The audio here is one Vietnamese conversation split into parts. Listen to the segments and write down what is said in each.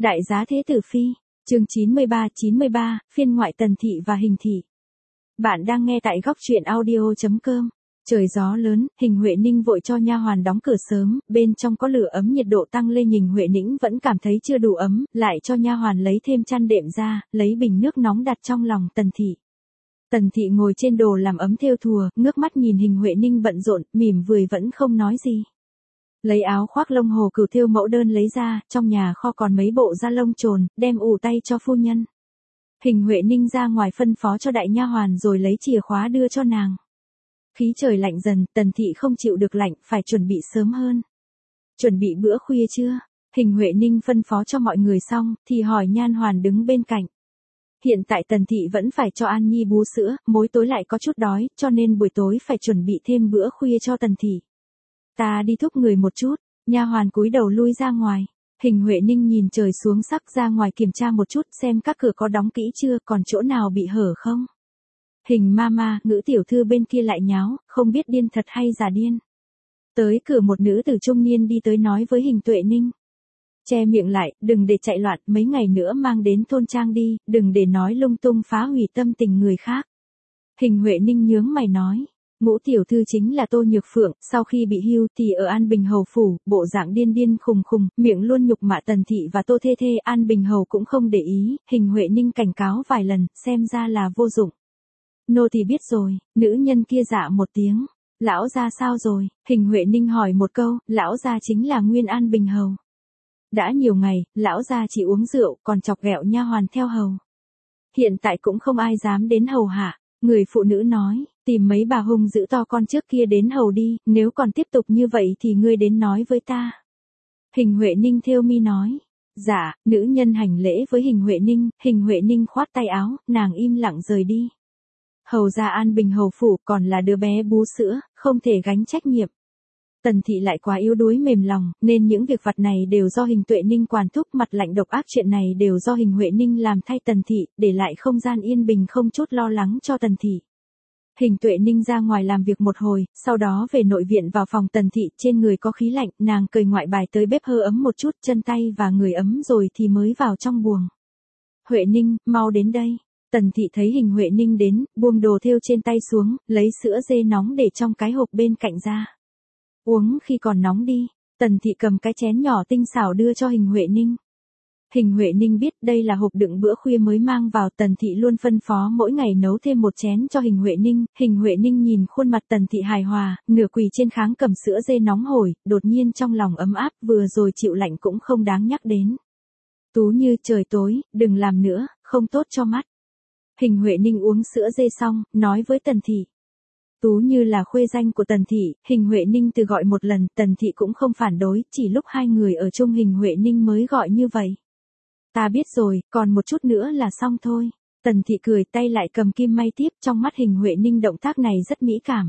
Đại giá Thế Tử Phi, chương 93, phiên ngoại Tần Thị và Hình Thị. Bạn đang nghe tại góc truyện audio.com. Trời gió lớn, Hình Huệ Ninh vội cho nha hoàn đóng cửa sớm, bên trong có lửa ấm nhiệt độ tăng lên, Hình Huệ Ninh vẫn cảm thấy chưa đủ ấm, lại cho nha hoàn lấy thêm chăn đệm ra, lấy bình nước nóng đặt trong lòng Tần Thị. Tần Thị ngồi trên đồ làm ấm thêu thùa, ngước mắt nhìn Hình Huệ Ninh bận rộn, mỉm cười vẫn không nói gì. Lấy áo khoác lông hồ cừu thêu mẫu đơn lấy ra, trong nhà kho còn mấy bộ da lông trồn, đem ủ tay cho phu nhân. Hình Huệ Ninh ra ngoài phân phó cho đại nha hoàn rồi lấy chìa khóa đưa cho nàng. Khí trời lạnh dần, Tần Thị không chịu được lạnh, phải chuẩn bị sớm hơn. Chuẩn bị bữa khuya chưa? Hình Huệ Ninh phân phó cho mọi người xong, thì hỏi nha hoàn đứng bên cạnh. Hiện tại Tần Thị vẫn phải cho An Nhi bú sữa, mỗi tối lại có chút đói, cho nên buổi tối phải chuẩn bị thêm bữa khuya cho Tần Thị. Ta đi thúc người một chút. Nha hoàn cúi đầu lui ra ngoài. Hình Huệ Ninh nhìn trời xuống sắc ra ngoài kiểm tra một chút xem các cửa có đóng kỹ chưa, còn chỗ nào bị hở không. Hình mama, Ngữ tiểu thư bên kia lại nháo, không biết điên thật hay giả điên. Tới cửa một nữ tử trung niên đi tới nói với Hình Tuệ Ninh. Che miệng lại, đừng để chạy loạn, mấy ngày nữa mang đến thôn trang đi, đừng để nói lung tung phá hủy tâm tình người khác. Hình Huệ Ninh nhướng mày nói. Ngũ tiểu thư chính là Tô Nhược Phượng, sau khi bị hưu thì ở An Bình Hầu phủ, bộ dạng điên điên khùng khùng, miệng luôn nhục mạ Tần Thị và Tô Thê Thê. An Bình Hầu cũng không để ý, Hình Huệ Ninh cảnh cáo vài lần, xem ra là vô dụng. Nô thì biết rồi. Nữ nhân kia dạ một tiếng. Lão gia sao rồi? Hình Huệ Ninh hỏi một câu, lão gia chính là nguyên An Bình Hầu. Đã nhiều ngày, lão gia chỉ uống rượu, còn chọc ghẹo nha hoàn theo hầu. Hiện tại cũng không ai dám đến hầu hạ. Người phụ nữ nói, tìm mấy bà hung dữ to con trước kia đến hầu đi, nếu còn tiếp tục như vậy thì ngươi đến nói với ta. Hình Huệ Ninh thêu mi nói, dạ, nữ nhân hành lễ với Hình Huệ Ninh khoát tay áo, nàng im lặng rời đi. Hầu gia An Bình Hầu phủ còn là đứa bé bú sữa, không thể gánh trách nhiệm. Tần Thị lại quá yếu đuối mềm lòng, nên những việc vặt này đều do Hình Tuệ Ninh quản thúc, mặt lạnh độc ác chuyện này đều do Hình Huệ Ninh làm thay Tần Thị, để lại không gian yên bình không chút lo lắng cho Tần Thị. Hình Tuệ Ninh ra ngoài làm việc một hồi, sau đó về nội viện vào phòng Tần Thị, trên người có khí lạnh, nàng cởi ngoại bài tới bếp hơ ấm một chút, chân tay và người ấm rồi thì mới vào trong buồng. Huệ Ninh, mau đến đây. Tần Thị thấy Hình Huệ Ninh đến, buông đồ thêu trên tay xuống, lấy sữa dê nóng để trong cái hộp bên cạnh ra. Uống khi còn nóng đi. Tần Thị cầm cái chén nhỏ tinh xảo đưa cho Hình Huệ Ninh. Hình Huệ Ninh biết đây là hộp đựng bữa khuya mới mang vào, Tần Thị luôn phân phó mỗi ngày nấu thêm một chén cho Hình Huệ Ninh. Hình Huệ Ninh nhìn khuôn mặt Tần Thị hài hòa, nửa quỳ trên kháng cầm sữa dê nóng hổi, đột nhiên trong lòng ấm áp, vừa rồi chịu lạnh cũng không đáng nhắc đến. Tú Như, trời tối, đừng làm nữa, không tốt cho mắt. Hình Huệ Ninh uống sữa dê xong, nói với Tần Thị. Tú Như là khuê danh của Tần Thị, Hình Huệ Ninh từ gọi một lần, Tần Thị cũng không phản đối, chỉ lúc hai người ở chung Hình Huệ Ninh mới gọi như vậy. Ta biết rồi, còn một chút nữa là xong thôi. Tần Thị cười, tay lại cầm kim may tiếp, trong mắt Hình Huệ Ninh động tác này rất mỹ cảm.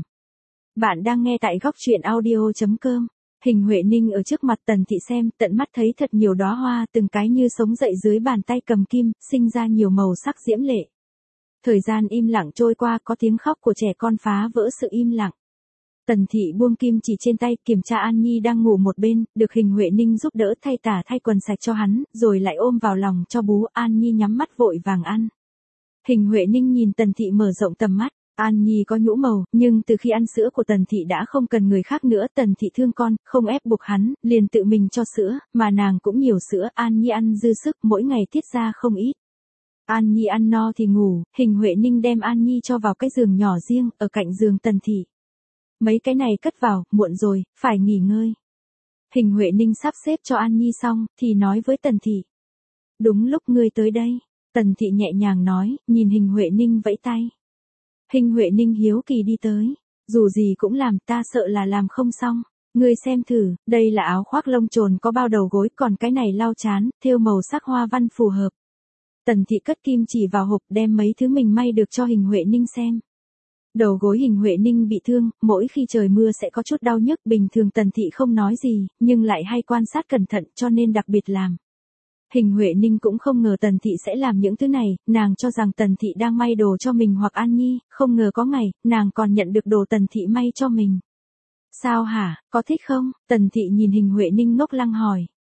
Bạn đang nghe tại góc truyện audio.com. Hình Huệ Ninh ở trước mặt Tần Thị xem, tận mắt thấy thật nhiều đóa hoa, từng cái như sống dậy dưới bàn tay cầm kim, sinh ra nhiều màu sắc diễm lệ. Thời gian im lặng trôi qua, có tiếng khóc của trẻ con phá vỡ sự im lặng. Tần Thị buông kim chỉ trên tay, kiểm tra An Nhi đang ngủ một bên, được Hình Huệ Ninh giúp đỡ thay tả thay quần sạch cho hắn, rồi lại ôm vào lòng cho bú. An Nhi nhắm mắt vội vàng ăn. Hình Huệ Ninh nhìn Tần Thị mở rộng tầm mắt. An Nhi có nhũ màu, nhưng từ khi ăn sữa của Tần Thị đã không cần người khác nữa. Tần Thị thương con, không ép buộc hắn, liền tự mình cho sữa, mà nàng cũng nhiều sữa. An Nhi ăn dư sức, mỗi ngày tiết ra không ít. An Nhi ăn no thì ngủ, Hình Huệ Ninh đem An Nhi cho vào cái giường nhỏ riêng, ở cạnh giường Tần Thị. Mấy cái này cất vào, muộn rồi, phải nghỉ ngơi. Hình Huệ Ninh sắp xếp cho An Nhi xong, thì nói với Tần Thị. Đúng lúc ngươi tới đây. Tần Thị nhẹ nhàng nói, nhìn Hình Huệ Ninh vẫy tay. Hình Huệ Ninh hiếu kỳ đi tới. Dù gì cũng làm, ta sợ là làm không xong. Ngươi xem thử, đây là áo khoác lông trồn có bao đầu gối, còn cái này lau chán, thêu màu sắc hoa văn phù hợp. Tần Thị cất kim chỉ vào hộp, đem mấy thứ mình may được cho Hình Huệ Ninh xem. Đầu gối Hình Huệ Ninh bị thương, mỗi khi trời mưa sẽ có chút đau nhức, bình thường Tần Thị không nói gì, nhưng lại hay quan sát cẩn thận, cho nên đặc biệt làm. Hình Huệ Ninh cũng không ngờ Tần Thị sẽ làm những thứ này, nàng cho rằng Tần Thị đang may đồ cho mình hoặc An Nhi, không ngờ có ngày, nàng còn nhận được đồ Tần Thị may cho mình. Sao hả, có thích không? Tần Thị nhìn Hình Huệ Ninh ngốc lăng hỏi.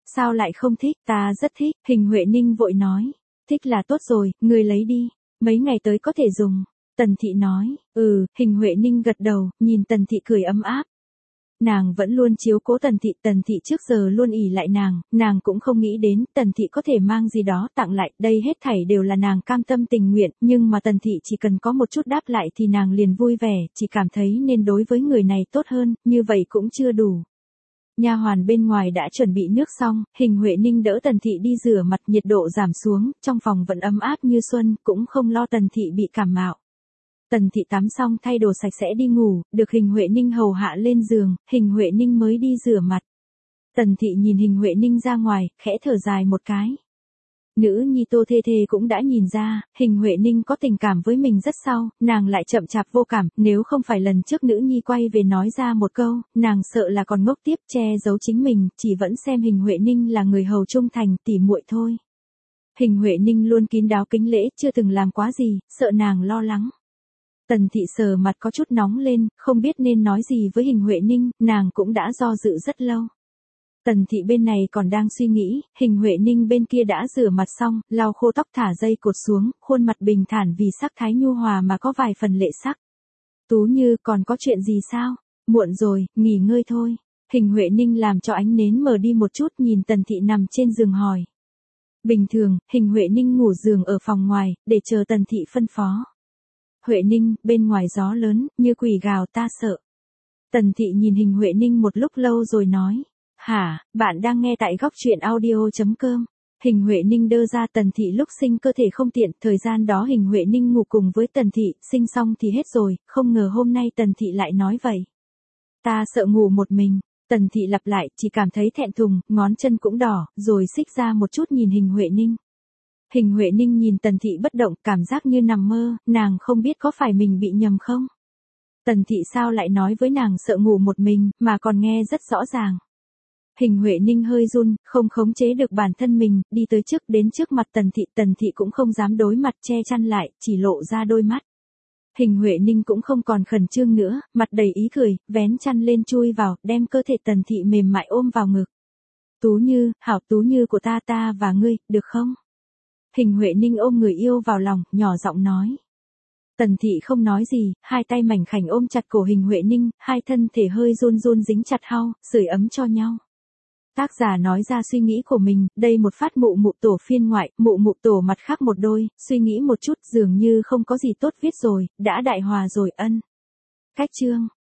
sao lại không thích, ta rất thích, Hình Huệ Ninh vội nói. Thích là tốt rồi, ngươi lấy đi, mấy ngày tới có thể dùng. Tần Thị nói, Hình Huệ Ninh gật đầu, nhìn Tần Thị cười ấm áp. Nàng vẫn luôn chiếu cố Tần Thị trước giờ luôn ỷ lại nàng cũng không nghĩ đến Tần Thị có thể mang gì đó tặng lại, đây hết thảy đều là nàng cam tâm tình nguyện, nhưng mà Tần Thị chỉ cần có một chút đáp lại thì nàng liền vui vẻ, chỉ cảm thấy nên đối với người này tốt hơn, như vậy cũng chưa đủ. Nha hoàn bên ngoài đã chuẩn bị nước xong, Hình Huệ Ninh đỡ Tần Thị đi rửa mặt, nhiệt độ giảm xuống, trong phòng vẫn ấm áp như xuân, cũng không lo Tần Thị bị cảm mạo. Tần Thị tắm xong thay đồ sạch sẽ đi ngủ, được Hình Huệ Ninh hầu hạ lên giường, Hình Huệ Ninh mới đi rửa mặt. Tần Thị nhìn Hình Huệ Ninh ra ngoài, khẽ thở dài một cái. Nữ nhi Tô Thê Thê cũng đã nhìn ra, Hình Huệ Ninh có tình cảm với mình rất sau, nàng lại chậm chạp vô cảm, nếu không phải lần trước nữ nhi quay về nói ra một câu, nàng sợ là còn ngốc tiếp che giấu chính mình, chỉ vẫn xem Hình Huệ Ninh là người hầu trung thành, tỉ muội thôi. Hình Huệ Ninh luôn kín đáo kính lễ, chưa từng làm quá gì, sợ nàng lo lắng. Tần Thị sờ mặt có chút nóng lên, không biết nên nói gì với Hình Huệ Ninh, nàng cũng đã do dự rất lâu. Tần Thị bên này còn đang suy nghĩ, Hình Huệ Ninh bên kia đã rửa mặt xong, lau khô tóc thả dây cột xuống, khuôn mặt bình thản vì sắc thái nhu hòa mà có vài phần lệ sắc. Tú Như, còn có chuyện gì sao? Muộn rồi, nghỉ ngơi thôi. Hình Huệ Ninh làm cho ánh nến mờ đi một chút, nhìn Tần Thị nằm trên giường hỏi. Bình thường, Hình Huệ Ninh ngủ giường ở phòng ngoài, để chờ Tần Thị phân phó. Huệ Ninh, bên ngoài gió lớn, như quỷ gào, ta sợ. Tần Thị nhìn Hình Huệ Ninh một lúc lâu rồi nói. Hả, bạn đang nghe tại góc truyện audio.com. Hình Huệ Ninh đơ ra Tần Thị lúc sinh cơ thể không tiện, thời gian đó Hình Huệ Ninh ngủ cùng với Tần Thị, sinh xong thì hết rồi, không ngờ hôm nay Tần Thị lại nói vậy. Ta sợ ngủ một mình. Tần Thị lặp lại, chỉ cảm thấy thẹn thùng, ngón chân cũng đỏ, rồi xích ra một chút nhìn Hình Huệ Ninh. Hình Huệ Ninh nhìn Tần Thị bất động, cảm giác như nằm mơ, nàng không biết có phải mình bị nhầm không. Tần Thị sao lại nói với nàng sợ ngủ một mình, mà còn nghe rất rõ ràng. Hình Huệ Ninh hơi run, không khống chế được bản thân mình, đi tới trước đến trước mặt Tần Thị cũng không dám đối mặt, che chăn lại, chỉ lộ ra đôi mắt. Hình Huệ Ninh cũng không còn khẩn trương nữa, mặt đầy ý cười, vén chăn lên chui vào, đem cơ thể Tần Thị mềm mại ôm vào ngực. Tú Như, hảo Tú Như của ta và ngươi, được không? Hình Huệ Ninh ôm người yêu vào lòng, nhỏ giọng nói. Tần Thị không nói gì, hai tay mảnh khảnh ôm chặt cổ Hình Huệ Ninh, hai thân thể hơi run run dính chặt hao, sưởi ấm cho nhau. Tác giả nói ra suy nghĩ của mình, đây một phát mụ mụ tổ phiên ngoại, mụ mụ tổ mặt khác một đôi, suy nghĩ một chút dường như không có gì tốt viết rồi, đã đại hòa rồi ân. Cách chương.